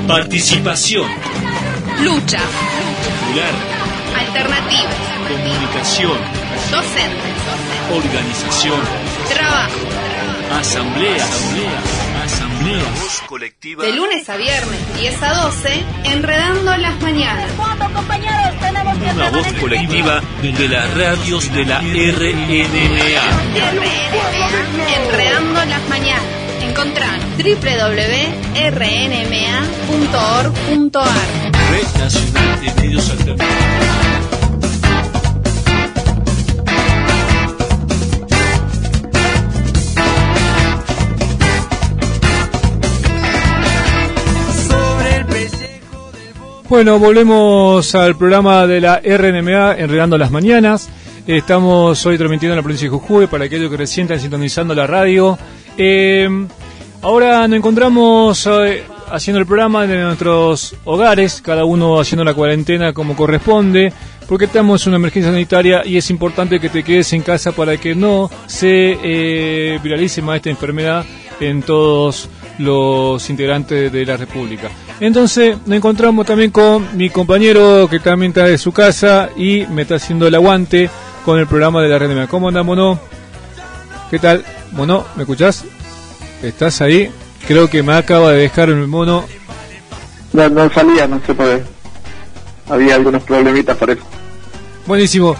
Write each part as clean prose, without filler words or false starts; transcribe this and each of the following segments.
Participación. Lucha. Popular. Alternativa. Comunicación. Docentes. Organización. Trabajo. Asamblea. Voz colectiva. De lunes a viernes, 10 a 12, Enredando las Mañanas. Una voz colectiva de las radios de la RNMA. Enredando las Mañanas. Encontrá www.rnma.org.ar. Red Nacional de Medios Alternativos. Bueno, volvemos al programa de la RNMA, Enredando las Mañanas. Estamos hoy transmitiendo en la provincia de Jujuy, para aquellos que recién están sintonizando la radio. Ahora nos encontramos haciendo el programa en nuestros hogares, cada uno haciendo la cuarentena como corresponde, porque estamos en una emergencia sanitaria y es importante que te quedes en casa para que no se viralice más esta enfermedad en todos los integrantes de la República. Entonces nos encontramos también con mi compañero que también está de su casa y me está haciendo el aguante con el programa de la RNMA. ¿Cómo andás, Mono? ¿Qué tal? Mono, ¿me escuchás? ¿Estás ahí? Creo que me acaba de dejar el Mono. No salía, no sé por qué. Había algunos problemitas por eso. Buenísimo.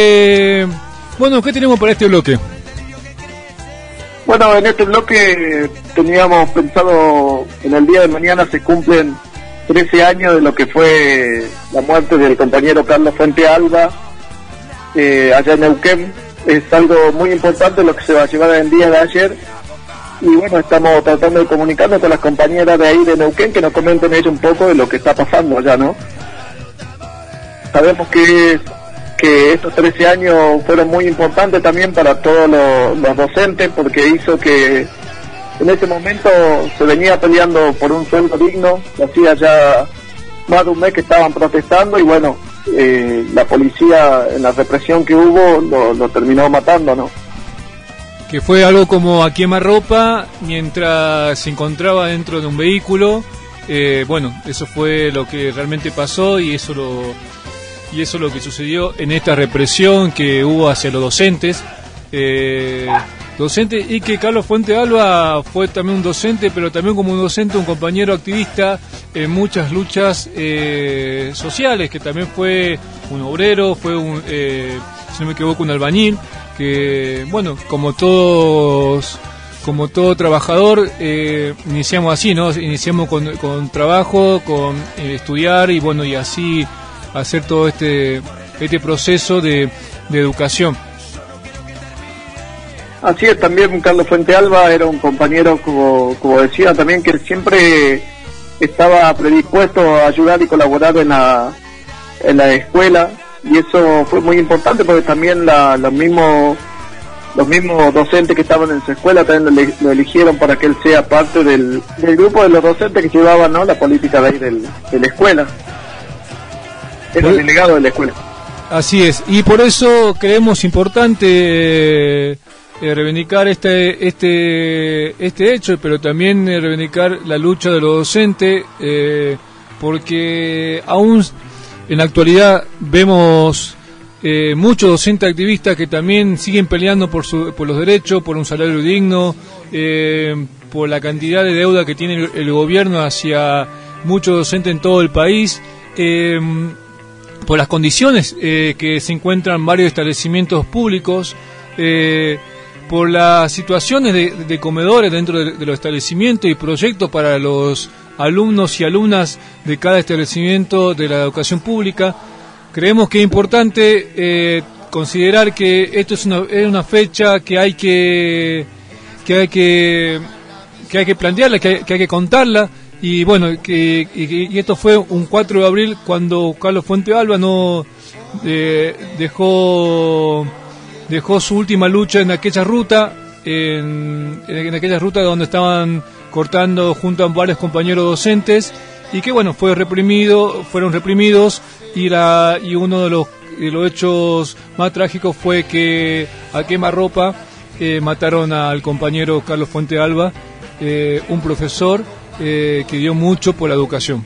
Bueno, ¿qué tenemos para este bloque? Bueno, en este bloque teníamos pensado, en el día de mañana se cumplen 13 años de lo que fue la muerte del compañero Carlos Fuente Alba, allá en Neuquén. Es algo muy importante lo que se va a llevar en el día de ayer. Y bueno, estamos tratando de comunicarnos con las compañeras de ahí de Neuquén, que nos comenten ellos un poco de lo que está pasando allá, ¿no? Sabemos que estos 13 años fueron muy importantes también para todos los docentes, porque hizo que en ese momento se venía peleando por un sueldo digno. Hacía ya más de un mes que estaban protestando y bueno, la policía en la represión que hubo lo terminó matando, ¿no? Que fue algo como a quemarropa mientras se encontraba dentro de un vehículo. Bueno, eso fue lo que realmente pasó y eso es lo que sucedió en esta represión que hubo hacia los docentes. Y que Carlos Fuente Alba fue también un docente, pero también como un docente, un compañero activista en muchas luchas sociales, que también fue un obrero, fue si no me equivoco, un albañil, que bueno, como todo trabajador, iniciamos así, ¿no? Iniciamos con trabajo, con estudiar y bueno, y así hacer todo este proceso de educación. Así es, también Carlos Fuente Alba era un compañero, como decía, también que siempre estaba predispuesto a ayudar y colaborar en la escuela, y eso fue muy importante porque también los mismos docentes que estaban en su escuela también lo eligieron para que él sea parte del grupo de los docentes que llevaban, ¿no?, la política de ahí de la escuela. Era el delegado de la escuela. Así es, y por eso creemos importante reivindicar este hecho, pero también reivindicar la lucha de los docentes, porque aún en la actualidad vemos muchos docentes activistas que también siguen peleando por los derechos, por un salario digno, por la cantidad de deuda que tiene el gobierno hacia muchos docentes en todo el país, por las condiciones que se encuentran varios establecimientos públicos, por las situaciones de comedores dentro de los establecimientos y proyectos para los alumnos y alumnas de cada establecimiento de la educación pública. Creemos que es importante considerar que esto es una fecha que hay que plantearla, que hay que contarla. Y bueno, y esto fue un 4 de abril cuando Carlos Fuente Alba no dejó su última lucha en aquella ruta, en aquella ruta donde estaban cortando junto a varios compañeros docentes, y que bueno, fueron reprimidos, y uno de los hechos más trágicos fue que a quemarropa mataron al compañero Carlos Fuente Alba, un profesor que dio mucho por la educación.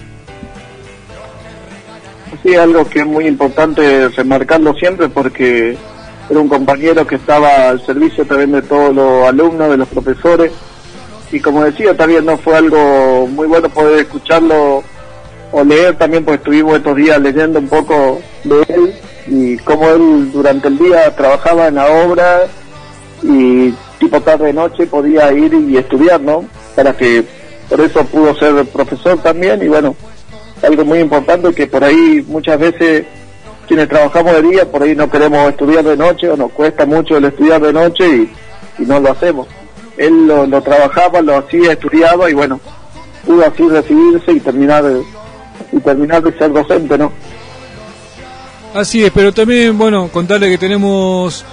Sí, algo que es muy importante remarcarlo siempre, porque era un compañero que estaba al servicio también de todos los alumnos, de los profesores, y como decía, también no fue algo muy bueno poder escucharlo o leer también, porque estuvimos estos días leyendo un poco de él y cómo él durante el día trabajaba en la obra y tipo tarde noche podía ir y estudiar, ¿no? Por eso pudo ser profesor también. Y bueno, algo muy importante que por ahí muchas veces quienes trabajamos de día por ahí no queremos estudiar de noche, o nos cuesta mucho el estudiar de noche y no lo hacemos. Él lo trabajaba, lo hacía, estudiaba y bueno, pudo así recibirse y terminar de ser docente, ¿no? Así es, pero también, bueno, contarle que tenemos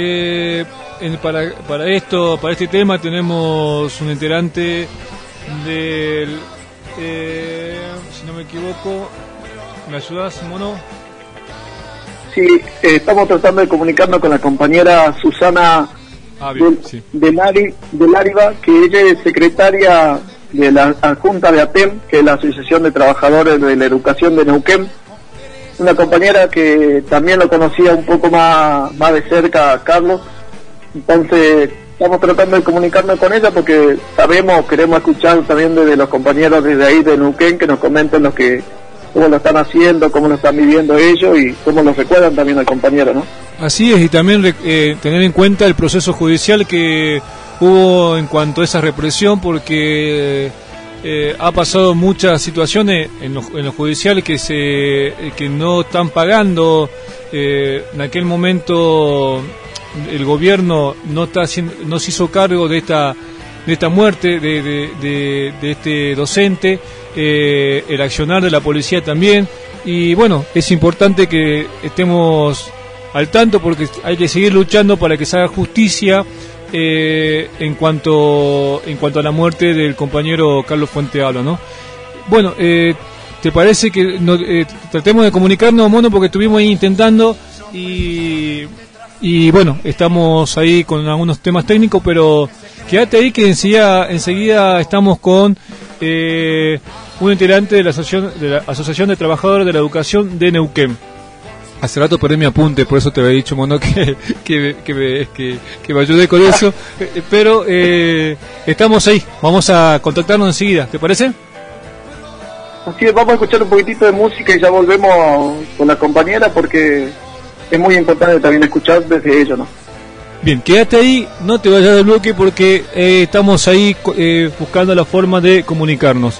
para este tema tenemos un integrante del, si no me equivoco, ¿me ayudas, Mono? Sí, estamos tratando de comunicarnos con la compañera Susana de Láriva, que ella es secretaria de la adjunta de ATEM, que es la Asociación de Trabajadores de la Educación de Neuquén. Una compañera que también lo conocía un poco más de cerca a Carlos. Entonces estamos tratando de comunicarnos con ella porque queremos escuchar también desde los compañeros desde ahí de Neuquén, que nos comenten cómo lo están haciendo, cómo lo están viviendo ellos y cómo lo recuerdan también al compañero, ¿no? Así es, y también tener en cuenta el proceso judicial que hubo en cuanto a esa represión, porque ha pasado muchas situaciones en lo judicial que no están pagando. En aquel momento el gobierno no se hizo cargo de esta muerte de este docente, el accionar de la policía también, y bueno, es importante que estemos al tanto porque hay que seguir luchando para que se haga justicia en cuanto a la muerte del compañero Carlos Fuentealba, ¿no? Bueno, ¿te parece que tratemos de comunicarnos, Mono, porque estuvimos ahí intentando y bueno, estamos ahí con algunos temas técnicos, pero quédate ahí que enseguida estamos con un integrante de la Asociación de Trabajadores de la Educación de Neuquén. Hace rato perdí mi apunte, por eso te había dicho, Mono, que me ayude con eso, pero estamos ahí, vamos a contactarnos enseguida, ¿te parece? Así es, vamos a escuchar un poquitito de música y ya volvemos con la compañera, porque es muy importante también escuchar desde ellos, ¿no? Bien, quédate ahí, no te vayas del bloque porque estamos ahí buscando la forma de comunicarnos.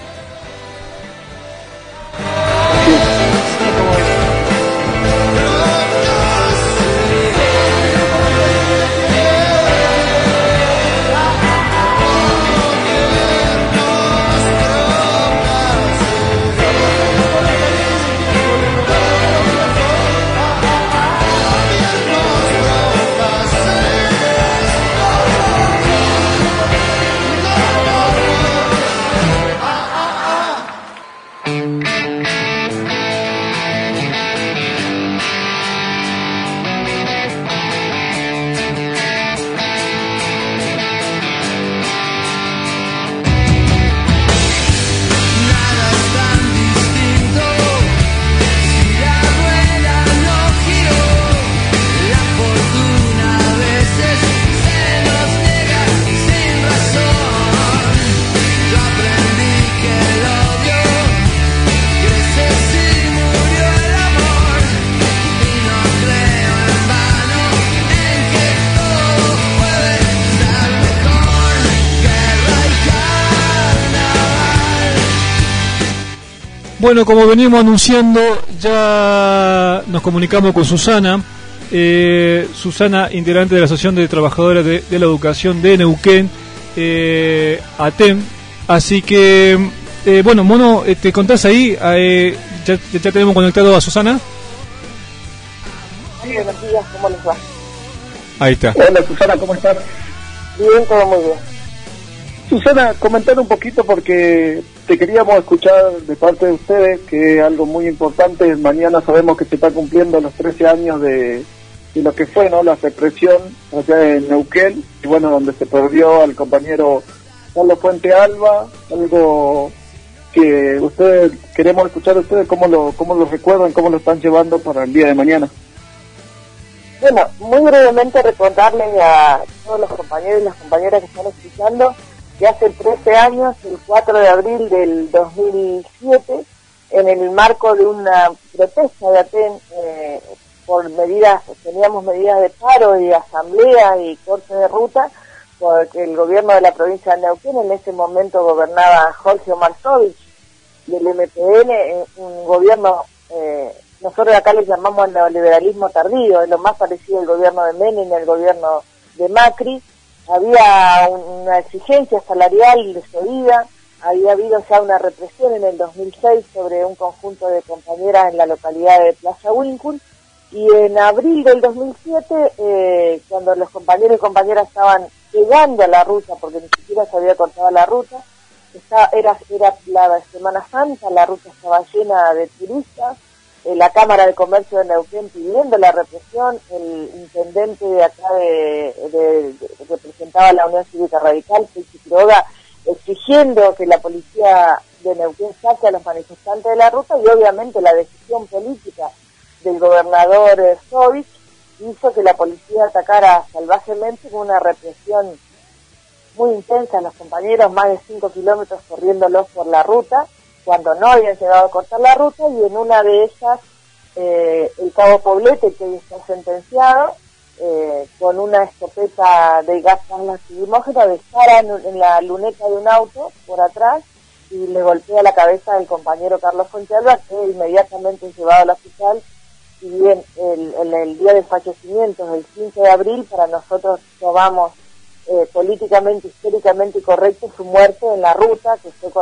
Bueno, como venimos anunciando, ya nos comunicamos con Susana, integrante de la Asociación de Trabajadores de la Educación de Neuquén, ATEM. Así que, bueno, Mono, ¿te contás ahí? ¿Ya tenemos conectado a Susana? Sí, buenos días, ¿cómo les va? Ahí está. Hola Susana, ¿cómo estás? Bien, todo muy bien. Susana, comentar un poquito porque te queríamos escuchar de parte de ustedes, que es algo muy importante. Mañana sabemos que se está cumpliendo los 13 años de lo que fue, ¿no?, la represión allá en Neuquén, y bueno, donde se perdió al compañero Carlos Fuente Alba, algo que queremos escuchar de ustedes, cómo lo recuerdan, cómo lo están llevando para el día de mañana. Bueno, muy brevemente recordarles a todos los compañeros y las compañeras que están escuchando que hace 13 años, el 4 de abril del 2007, en el marco de una protesta de Aten, teníamos medidas de paro y asamblea y corte de ruta, porque el gobierno de la provincia de Neuquén, en ese momento gobernaba Jorge Omarsovich del MPN, un gobierno, nosotros acá le llamamos neoliberalismo tardío, es lo más parecido al gobierno de Menem y al gobierno de Macri. Había una exigencia salarial desobedida, había habido ya una represión en el 2006 sobre un conjunto de compañeras en la localidad de Plaza Winkle, y en abril del 2007, cuando los compañeros y compañeras estaban llegando a la ruta, porque ni siquiera se había cortado la ruta, era la Semana Santa, la ruta estaba llena de turistas, la Cámara de Comercio de Neuquén pidiendo la represión, el intendente de acá que representaba la Unión Cívica Radical, Felix Quiroga, exigiendo que la policía de Neuquén saque a los manifestantes de la ruta, y obviamente la decisión política del gobernador Sovich hizo que la policía atacara salvajemente con una represión muy intensa a los compañeros, más de 5 kilómetros corriéndolos por la ruta, cuando no habían llegado a cortar la ruta, y en una de ellas el cabo Poblete, que hoy está sentenciado, con una escopeta de gas lacrimógeno, dispara en la luneta de un auto por atrás y le golpea la cabeza del compañero Carlos Fuente Alba, que inmediatamente es llevado al hospital. Y bien, el día del fallecimiento, el 15 de abril, para nosotros tomamos políticamente, históricamente correcto su muerte en la ruta, que fue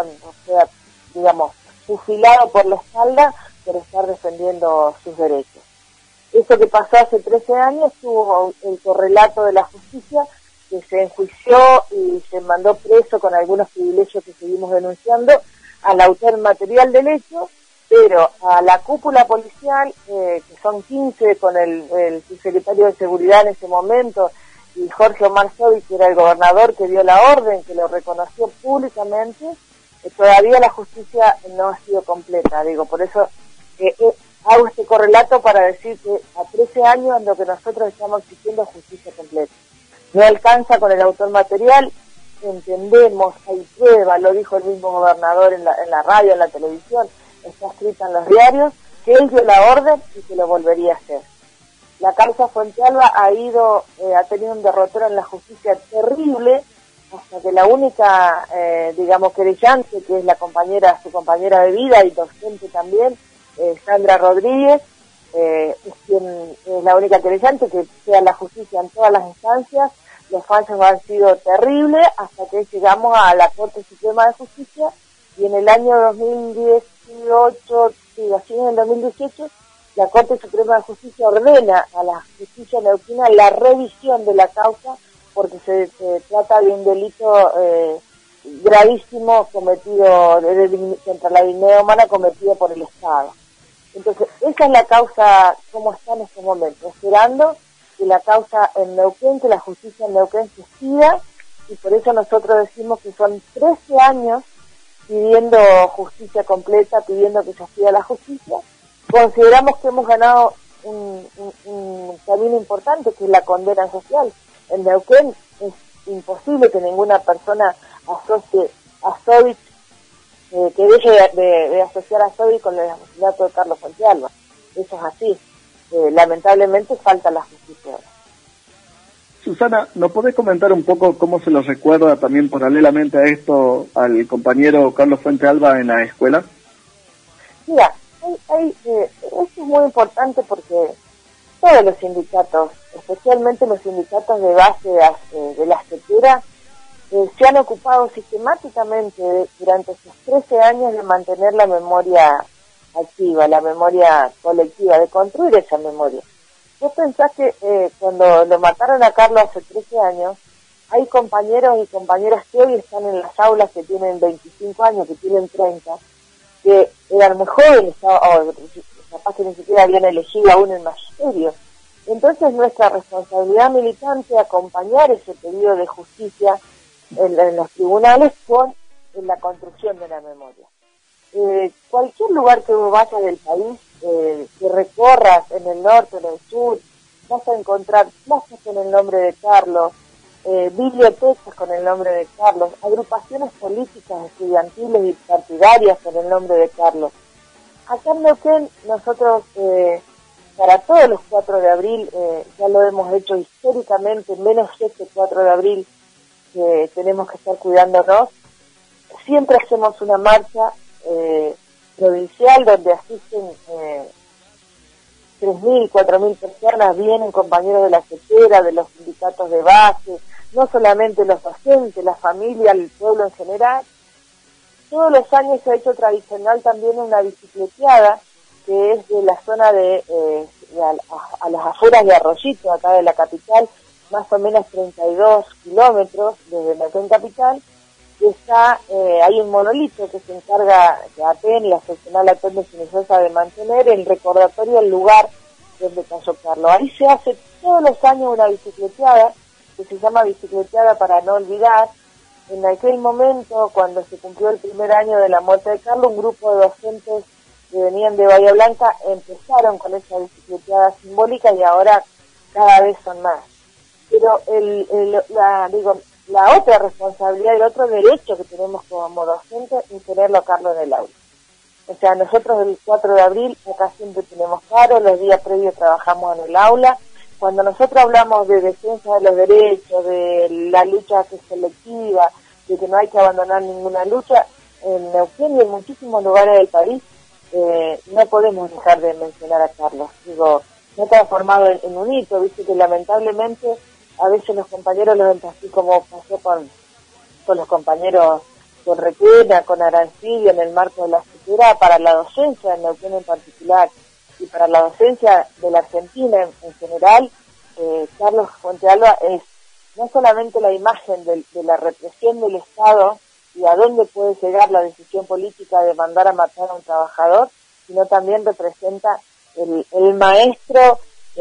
fusilado por la espalda por estar defendiendo sus derechos. Eso que pasó hace 13 años tuvo el correlato de la justicia, que se enjuició y se mandó preso con algunos privilegios que seguimos denunciando al autor material del hecho, pero a la cúpula policial, que son 15 con el subsecretario de Seguridad en ese momento, y Jorge Omarsovich, que era el gobernador que dio la orden, que lo reconoció públicamente, todavía la justicia no ha sido completa. Por eso hago este correlato para decir que a 13 años lo que nosotros estamos exigiendo es justicia completa. No alcanza con el autor material, entendemos, hay prueba, lo dijo el mismo gobernador en la radio, en la televisión, está escrita en los diarios, que él dio la orden y que lo volvería a hacer. La causa Fuente Alba ha tenido un derrotero en la justicia terrible, hasta que la única, querellante, que es su compañera de vida y docente también, Sandra Rodríguez, es la única querellante, que sea la justicia en todas las instancias. Los fallos han sido terribles hasta que llegamos a la Corte Suprema de Justicia, y en el año 2018, en el 2018, la Corte Suprema de Justicia ordena a la justicia neuquina la revisión de la causa, porque se trata de un delito gravísimo cometido contra la dignidad humana, cometido por el Estado. Entonces, esa es la causa como está en este momento, esperando que la causa en Neuquén, que la justicia en Neuquén se siga, y por eso nosotros decimos que son 13 años pidiendo justicia completa, pidiendo que se siga la justicia. Consideramos que hemos ganado un camino importante, que es la condena social. En Neuquén es imposible que ninguna persona asocie a Sovich, que deje de asociar a Sovich con el asesinato de Carlos Fuente Alba. Eso es así. Lamentablemente falta la justicia. Susana, ¿nos podés comentar un poco cómo se lo recuerda también paralelamente a esto al compañero Carlos Fuente Alba en la escuela? Mira, esto es muy importante porque todos los sindicatos, especialmente los sindicatos de base de la estructura, se han ocupado sistemáticamente durante estos 13 años de mantener la memoria activa, la memoria colectiva, de construir esa memoria. ¿Vos pensás que cuando lo mataron a Carlos hace 13 años, hay compañeros y compañeras que hoy están en las aulas, que tienen 25 años, que tienen 30, que eran muy jóvenes, o capaz que ni siquiera habían elegido aún el magisterio? Entonces nuestra responsabilidad militante es acompañar ese pedido de justicia en los tribunales con la construcción de la memoria. Cualquier lugar que vos vayas del país, que recorras en el norte, en el sur, vas a encontrar plazas con el nombre de Carlos, bibliotecas con el nombre de Carlos, agrupaciones políticas, estudiantiles y partidarias con el nombre de Carlos. Acá en Neuquén nosotros, para todos los 4 de abril, ya lo hemos hecho históricamente, menos este 4 de abril, que tenemos que estar cuidándonos. Siempre hacemos una marcha provincial donde asisten 3.000, 4.000 personas, vienen compañeros de la CETERA, de los sindicatos de base, no solamente los docentes, la familia, el pueblo en general. Todos los años se ha hecho tradicional también una bicicleteada, que es de la zona a las afueras de Arroyito, acá de la capital, más o menos 32 kilómetros desde Neuquén capital, que está, hay un monolito que se encarga de ATEN, la seccional ATEN de Finesosa, de mantener el recordatorio del lugar donde cayó Carlos. Ahí se hace todos los años una bicicleteada, que se llama Bicicleteada para no olvidar. En aquel momento, cuando se cumplió el primer año de la muerte de Carlos, un grupo de docentes que venían de Bahía Blanca empezaron con esa bicicleteada simbólica y ahora cada vez son más. Pero la otra responsabilidad, el otro derecho que tenemos como docentes es tenerlo a Carlos en el aula. O sea, nosotros el 4 de abril acá siempre tenemos paro, los días previos trabajamos en el aula. Cuando nosotros hablamos de defensa de los derechos, de la lucha que es colectiva, de que no hay que abandonar ninguna lucha, en Neuquén y en muchísimos lugares del país, no podemos dejar de mencionar a Carlos. Digo, no ha transformado en un hito, viste que lamentablemente a veces los compañeros los ven así como pasó con los compañeros con Requena, con Arancibia en el marco de la CETERA, para la docencia en Neuquén en particular y para la docencia de la Argentina en general. Carlos Fuentealba es no solamente la imagen de la represión del Estado y a dónde puede llegar la decisión política de mandar a matar a un trabajador, sino también representa el maestro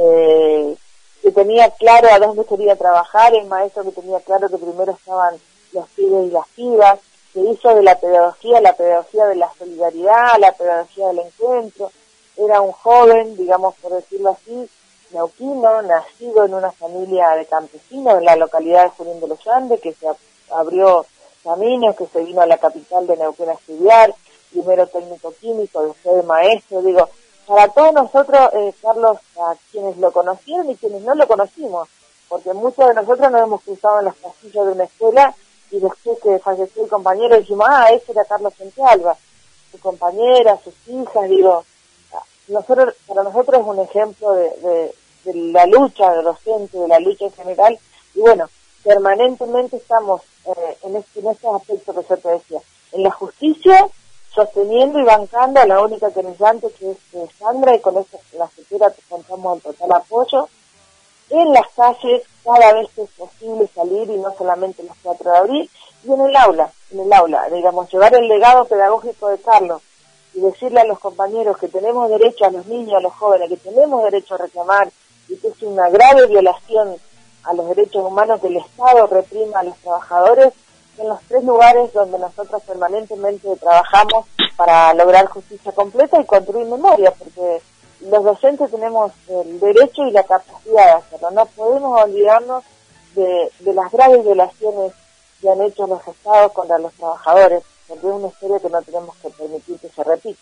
que tenía claro a dónde quería trabajar, el maestro que tenía claro que primero estaban los pibes y las pibas, que hizo de la pedagogía de la solidaridad, la pedagogía del encuentro. Era un joven, digamos por decirlo así, neuquino, nacido en una familia de campesinos en la localidad de Junín de los Andes, que se abrió caminos, que se vino a la capital de Neuquén a estudiar, primero técnico químico, después maestro. Digo, para todos nosotros, Carlos, a quienes lo conocieron y quienes no lo conocimos, porque muchos de nosotros nos hemos cruzado en los pasillos de una escuela y después que falleció el compañero dijimos, ese era Carlos Fuentealba, su compañera, sus hijas. Digo, para nosotros es un ejemplo de la lucha docente, de la lucha en general, y bueno, permanentemente estamos en estos aspectos que yo te decía, en la justicia, sosteniendo y bancando a la única querellante que es Sandra, y con eso la CETERA contamos el total apoyo. En las calles, cada vez que es posible salir, y no solamente los 4 de abril, y en el aula, digamos, llevar el legado pedagógico de Carlos, y decirle a los compañeros que tenemos derecho, a los niños, a los jóvenes, que tenemos derecho a reclamar, y que es una grave violación a los derechos humanos que el Estado reprima a los trabajadores, en los 3 lugares donde nosotros permanentemente trabajamos para lograr justicia completa y construir memoria, porque los docentes tenemos el derecho y la capacidad de hacerlo. No podemos olvidarnos de las graves violaciones que han hecho los Estados contra los trabajadores, porque es una historia que no tenemos que permitir que se repita.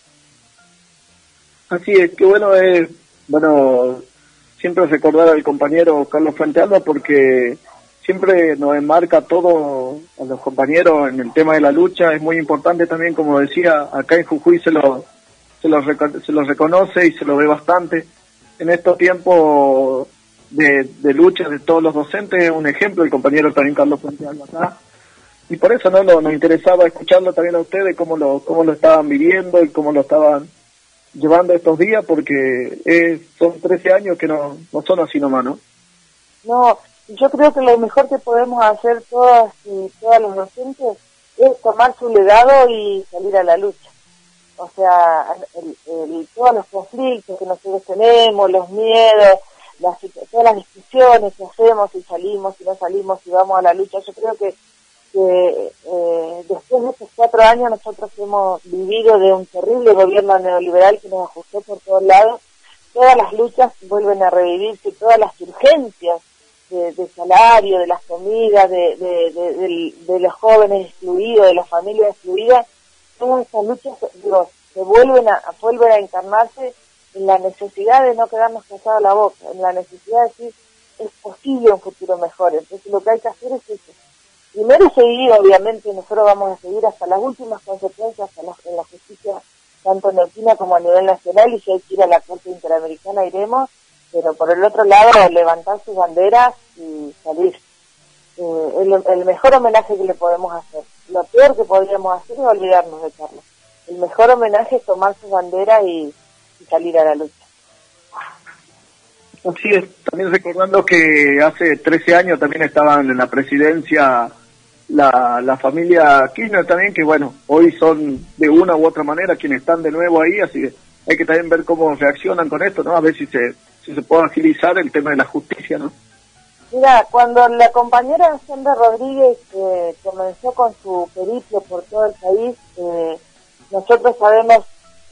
Así es, que bueno siempre recordar al compañero Carlos Fuentealba, porque siempre nos enmarca todo a los compañeros en el tema de la lucha. Es muy importante también, como decía, acá en Jujuy se lo reconoce y se lo ve bastante. En estos tiempos de lucha de todos los docentes, es un ejemplo el compañero también Carlos Fuentealba acá. Y por eso nos interesaba escucharlo también a ustedes, cómo lo estaban viviendo y cómo lo estaban llevando estos días, porque son 13 años que no son así nomás, ¿no? No, yo creo que lo mejor que podemos hacer todas los docentes es tomar su legado y salir a la lucha. O sea, todos los conflictos que nosotros tenemos, los miedos, todas las discusiones que hacemos, si salimos, si no salimos, si vamos a la lucha, yo creo que que después de estos 4 años nosotros hemos vivido de un terrible gobierno neoliberal que nos ajustó por todos lados. Todas las luchas vuelven a revivirse, todas las urgencias de salario, de las comidas, de los jóvenes excluidos, de las familias excluidas, todas estas luchas se vuelven a encarnarse en la necesidad de no quedarnos callados la boca, en la necesidad de decir es posible un futuro mejor. Entonces lo que hay que hacer es eso. Primero seguir, obviamente nosotros vamos a seguir hasta las últimas consecuencias en la justicia, tanto en neuquina como a nivel nacional, y si hay que ir a la Corte Interamericana iremos, pero por el otro lado levantar sus banderas y salir. El mejor homenaje que le podemos hacer. Lo peor que podríamos hacer es olvidarnos de Carlos. El mejor homenaje es tomar sus banderas y salir a la lucha. Así es, también recordando que hace 13 años también estaban en la presidencia la familia Kirchner también, que bueno, hoy son de una u otra manera quienes están de nuevo ahí, así que hay que también ver cómo reaccionan con esto, ¿no? A ver si se puede agilizar el tema de la justicia, ¿no? Mira, cuando la compañera Sandra Rodríguez comenzó con su periplo por todo el país, nosotros sabemos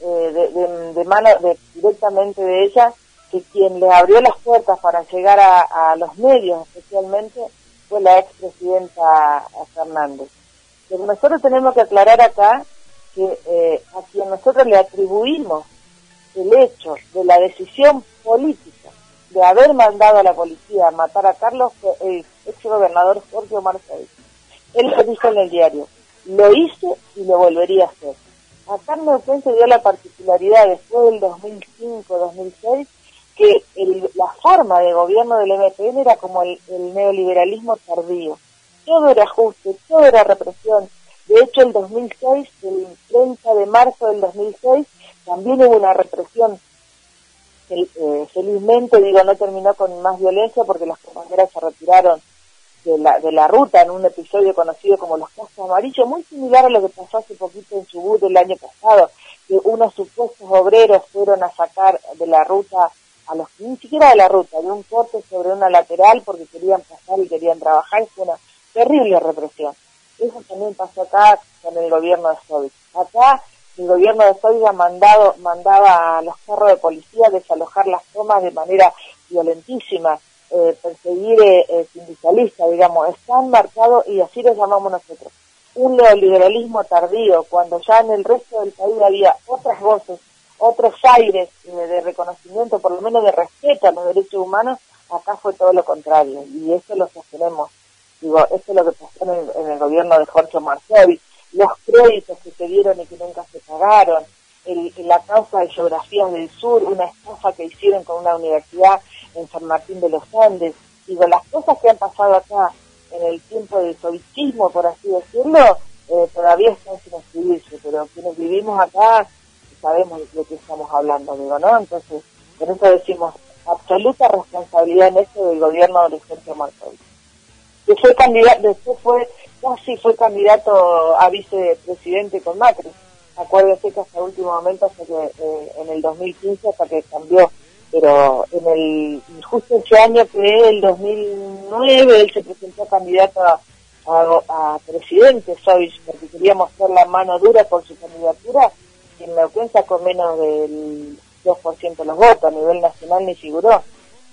directamente de ella que quien le abrió las puertas para llegar a los medios especialmente fue la expresidenta Fernández. Pero nosotros tenemos que aclarar acá que a quien nosotros le atribuimos el hecho de la decisión política de haber mandado a la policía a matar a Carlos fue el exgobernador Jorge Omar Sovich. Él lo dijo en el diario, lo hice y lo volvería a hacer. Acá en Neuquén se dio la particularidad después del 2005-2006 que la forma de gobierno del MPN era como el neoliberalismo tardío. Todo era ajuste, todo era represión. De hecho, el 2006, el 30 de marzo del 2006, también hubo una represión. Felizmente, no terminó con más violencia porque las compañeras se retiraron de la ruta en un episodio conocido como los cascos amarillos, muy similar a lo que pasó hace poquito en Chubut el año pasado, que unos supuestos obreros fueron a sacar de la ruta ni siquiera de la ruta, de un corte sobre una lateral porque querían pasar y querían trabajar. Fue una terrible represión. Eso también pasó acá con el gobierno de Sovich. Acá el gobierno de Sovich mandaba a los carros de policía a desalojar las tomas de manera violentísima, perseguir sindicalistas, están marcados, y así lo llamamos nosotros, un neoliberalismo tardío, cuando ya en el resto del país había otras voces, otros aires de reconocimiento, por lo menos de respeto a los derechos humanos. Acá fue todo lo contrario, y eso lo sostenemos. Eso es lo que pasó en el gobierno de Jorge Omar Sovich, los créditos que se dieron y que nunca se pagaron, la causa de Geografías del Sur, una estafa que hicieron con una universidad en San Martín de los Andes. Las cosas que han pasado acá en el tiempo del sovichismo, por así decirlo, todavía están sin escribirse, pero quienes vivimos acá sabemos de lo que estamos hablando, ¿no? Entonces, por eso decimos, absoluta responsabilidad en esto del gobierno de Jorge Omar Sovich, que fue candidato, después fue candidato a vicepresidente con Macri. Acuérdense que hasta el último momento, hasta que en el 2015, hasta que cambió, pero justo ese año que el 2009 él se presentó candidato a presidente Sovich, porque quería mostrar la mano dura por su candidatura, y en Neuquén sacó menos del 2% de los votos, a nivel nacional ni figuró.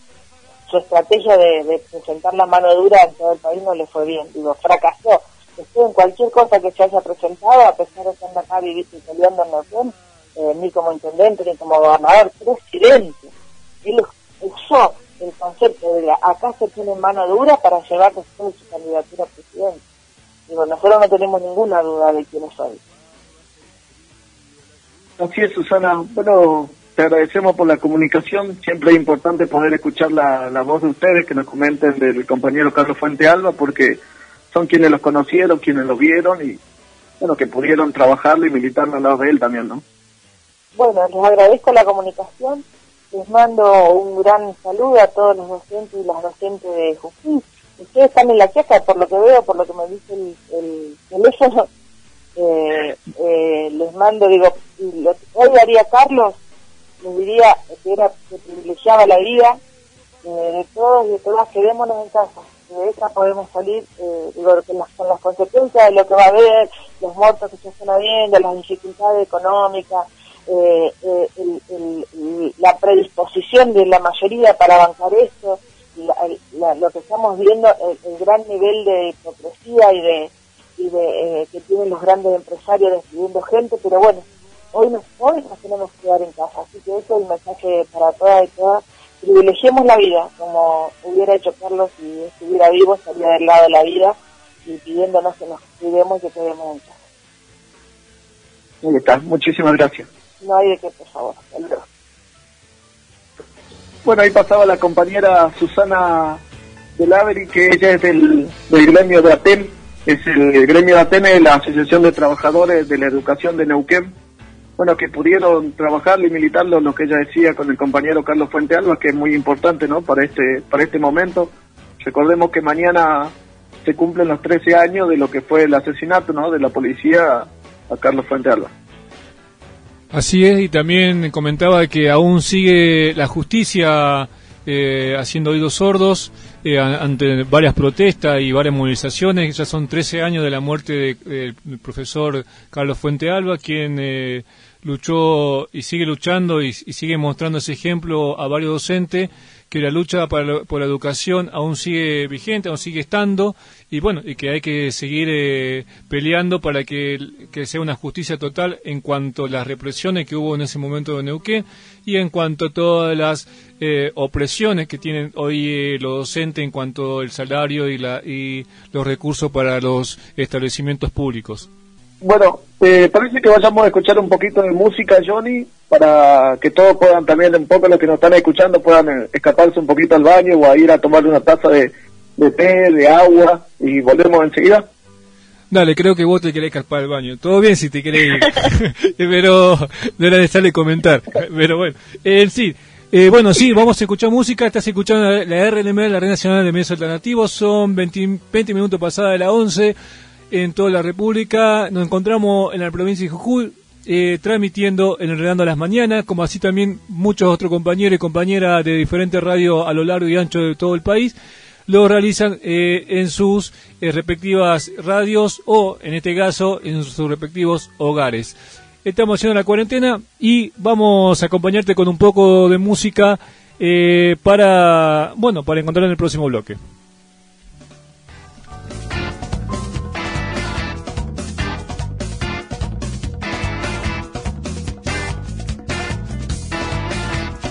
Su estrategia de presentar la mano dura en todo el país no le fue bien, fracasó. En cualquier cosa que se haya presentado, a pesar de estar acá peleando en Neuquén, ni como intendente, ni como gobernador, presidente. Él usó el concepto de acá se tiene mano dura para llevar después su candidatura a presidente. Nosotros no tenemos ninguna duda de quién es hoy. Así es, Susana. Bueno, te agradecemos por la comunicación. Siempre es importante poder escuchar la voz de ustedes, que nos comenten del compañero Carlos Fuente Alba, porque son quienes los conocieron, quienes lo vieron y, que pudieron trabajarlo y militar al lado de él también, ¿no? Bueno, les agradezco la comunicación. Les mando un gran saludo a todos los docentes y las docentes de Jujuy. Ustedes están en la queja, por lo que veo, por lo que me dice el teléfono. Les mando, hoy haría Carlos, les diría que privilegiaba la vida de todos y de todas, quedémonos en casa, de esa podemos salir, con las consecuencias de lo que va a haber, los muertos que se están habiendo, las dificultades económicas, la predisposición de la mayoría para bancar esto, lo que estamos viendo, el gran nivel de hipocresía y de que tienen los grandes empresarios despidiendo gente, pero bueno, hoy nos tenemos que quedar en casa, así que ese es el mensaje para todas y todas. Privilegiemos la vida, como hubiera hecho Carlos si estuviera vivo, estaría del lado de la vida y pidiéndonos que nos cuidemos y que quedemos en casa. Ahí está, muchísimas gracias. No hay de qué, por favor. Hasta luego. Bueno, ahí pasaba la compañera Susana del Averi, que ella es del gremio de ATEN, es el gremio de ATEN, es la Asociación de Trabajadores de la Educación de Neuquén. Bueno, que pudieron trabajar y militar lo que ella decía con el compañero Carlos Fuente Alba, que es muy importante, ¿no?, para este momento. Recordemos que mañana se cumplen los 13 años de lo que fue el asesinato, ¿no?, de la policía a Carlos Fuente Alba. Así es, y también comentaba que aún sigue la justicia haciendo oídos sordos ante varias protestas y varias movilizaciones. Ya son 13 años de la muerte del profesor Carlos Fuente Alba, quien luchó y sigue luchando y sigue mostrando ese ejemplo a varios docentes, que la lucha por la educación aún sigue vigente, aún sigue estando, y bueno, y que hay que seguir peleando para que sea una justicia total en cuanto a las represiones que hubo en ese momento en Neuquén y en cuanto a todas las opresiones que tienen hoy los docentes en cuanto al salario y los recursos para los establecimientos públicos. Bueno, parece que vayamos a escuchar un poquito de música, Johnny, para que todos puedan también, un poco los que nos están escuchando, puedan escaparse un poquito al baño o a ir a tomar una taza de té, de agua, y volvemos enseguida. Dale, creo que vos te querés escapar al baño. Todo bien si te querés ir, pero no era necesario comentar. Pero bueno, sí. Bueno, sí, vamos a escuchar música. Estás escuchando la RNM, la Red Nacional de Medios Alternativos. Son 20 minutos pasada de las 11 en toda la República. Nos encontramos en la provincia de Jujuy, transmitiendo en Enredando las Mañanas, como así también muchos otros compañeros y compañeras de diferentes radios a lo largo y ancho de todo el país. Lo realizan en sus respectivas radios o, en este caso, en sus respectivos hogares. Estamos haciendo la cuarentena y vamos a acompañarte con un poco de música para encontrar en el próximo bloque.